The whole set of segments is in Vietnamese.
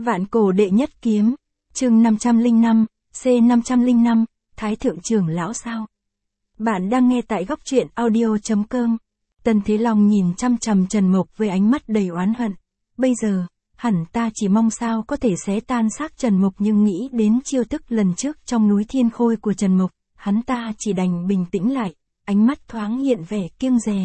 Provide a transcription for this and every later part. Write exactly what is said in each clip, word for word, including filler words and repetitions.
Vạn cổ đệ nhất kiếm, chương năm trăm lẻ năm, C năm trăm lẻ năm, Thái thượng trưởng lão sao? Bạn đang nghe tại góc truyện audio chấm com. Tần Thế Long nhìn chăm chằm Trần Mộc với ánh mắt đầy oán hận. Bây giờ, hẳn ta chỉ mong sao có thể xé tan xác Trần Mộc, nhưng nghĩ đến chiêu thức lần trước trong núi Thiên Khôi của Trần Mộc, hắn ta chỉ đành bình tĩnh lại, ánh mắt thoáng hiện vẻ kiêng dè.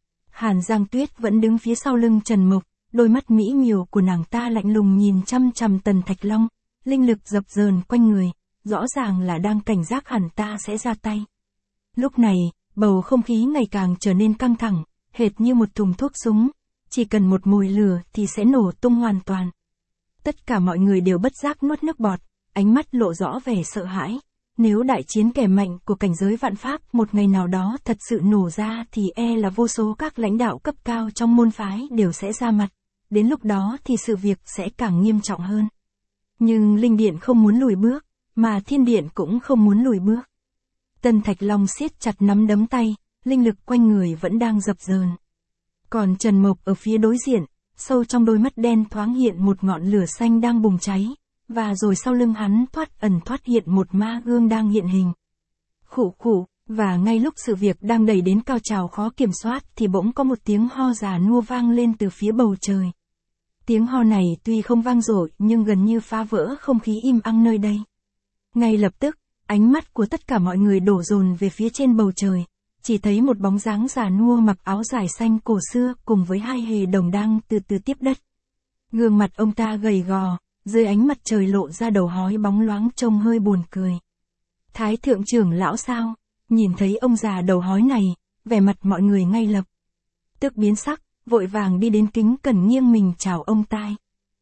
Hàn Giang Tuyết vẫn đứng phía sau lưng Trần Mộc, đôi mắt mỹ miều của nàng ta lạnh lùng nhìn chăm chằm Tần Thạch Long, linh lực dập dờn quanh người, rõ ràng là đang cảnh giác hẳn ta sẽ ra tay. Lúc này, bầu không khí ngày càng trở nên căng thẳng, hệt như một thùng thuốc súng, chỉ cần một mồi lửa thì sẽ nổ tung hoàn toàn. Tất cả mọi người đều bất giác nuốt nước bọt, ánh mắt lộ rõ vẻ sợ hãi. Nếu đại chiến kẻ mạnh của cảnh giới vạn pháp một ngày nào đó thật sự nổ ra thì e là vô số các lãnh đạo cấp cao trong môn phái đều sẽ ra mặt, đến lúc đó thì sự việc sẽ càng nghiêm trọng hơn. Nhưng Linh Điện không muốn lùi bước, mà Thiên Điện cũng không muốn lùi bước. Tần Thạch Long siết chặt nắm đấm tay, linh lực quanh người vẫn đang dập dờn. Còn Trần Mộc ở phía đối diện, sâu trong đôi mắt đen thoáng hiện một ngọn lửa xanh đang bùng cháy, và rồi sau lưng hắn thoát ẩn thoát hiện một ma gương đang hiện hình. Khụ khụ, và ngay lúc sự việc đang đẩy đến cao trào khó kiểm soát thì bỗng có một tiếng ho già nua vang lên từ phía bầu trời. Tiếng ho này tuy không vang dội nhưng gần như phá vỡ không khí im ắng nơi đây. Ngay lập tức, ánh mắt của tất cả mọi người đổ dồn về phía trên bầu trời, chỉ thấy một bóng dáng già nua mặc áo dài xanh cổ xưa cùng với hai hề đồng đang từ từ tiếp đất. Gương mặt ông ta gầy gò, dưới ánh mặt trời lộ ra đầu hói bóng loáng trông hơi buồn cười. Thái thượng trưởng lão sao? Nhìn thấy ông già đầu hói này, vẻ mặt mọi người ngay lập tức biến sắc, vội vàng đi đến kính cẩn nghiêng mình chào ông tai.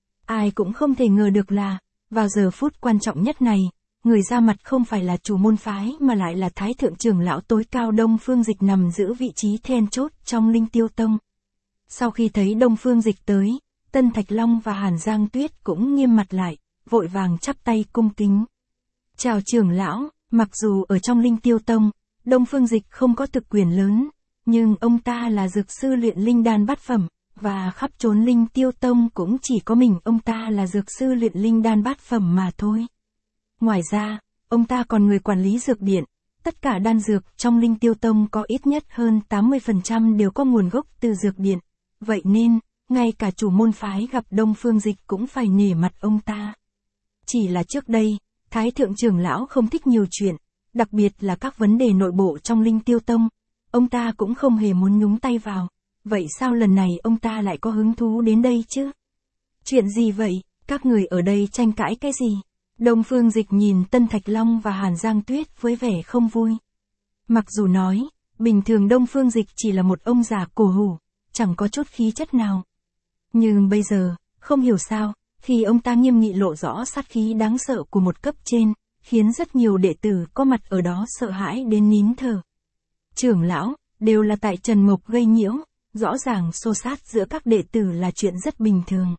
Ai cũng không thể ngờ được là, vào giờ phút quan trọng nhất này, người ra mặt không phải là chủ môn phái mà lại là Thái thượng trưởng lão tối cao Đông Phương Dịch nằm giữ vị trí then chốt trong Linh Tiêu Tông. Sau khi thấy Đông Phương Dịch tới, Tân Thạch Long và Hàn Giang Tuyết cũng nghiêm mặt lại, vội vàng chắp tay cung kính. Chào trưởng lão, mặc dù ở trong Linh Tiêu Tông, Đông Phương Dịch không có thực quyền lớn, nhưng ông ta là dược sư luyện linh đan bát phẩm, và khắp chốn Linh Tiêu Tông cũng chỉ có mình ông ta là dược sư luyện linh đan bát phẩm mà thôi. Ngoài ra, ông ta còn người quản lý dược điện, tất cả đan dược trong Linh Tiêu Tông có ít nhất hơn tám mươi phần trăm đều có nguồn gốc từ dược điện, vậy nên, ngay cả chủ môn phái gặp Đông Phương Dịch cũng phải nể mặt ông ta. Chỉ là trước đây, Thái thượng trưởng lão không thích nhiều chuyện, đặc biệt là các vấn đề nội bộ trong Linh Tiêu Tông, ông ta cũng không hề muốn nhúng tay vào, vậy sao lần này ông ta lại có hứng thú đến đây chứ? Chuyện gì vậy, các người ở đây tranh cãi cái gì? Đông Phương Dịch nhìn Tân Thạch Long và Hàn Giang Tuyết với vẻ không vui. Mặc dù nói, bình thường Đông Phương Dịch chỉ là một ông già cổ hủ, chẳng có chút khí chất nào. Nhưng bây giờ, không hiểu sao, khi ông ta nghiêm nghị lộ rõ sát khí đáng sợ của một cấp trên, khiến rất nhiều đệ tử có mặt ở đó sợ hãi đến nín thở. Trưởng lão, đều là tại Trần Mộc gây nhiễu, rõ ràng xô xát giữa các đệ tử là chuyện rất bình thường.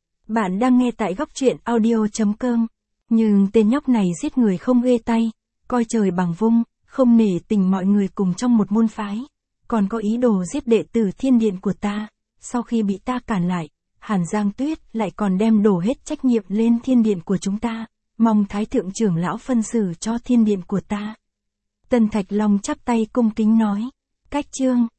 Bạn đang nghe tại góc truyện audio chấm com. Nhưng tên nhóc này giết người không ghê tay, coi trời bằng vung, không nể tình mọi người cùng trong một môn phái, còn có ý đồ giết đệ tử Thiên Điện của ta. Sau khi bị ta cản lại, Hàn Giang Tuyết lại còn đem đổ hết trách nhiệm lên Thiên Điện của chúng ta, mong Thái thượng trưởng lão phân xử cho Thiên Điện của ta. Tần Thạch Long chắp tay cung kính nói, cách chương.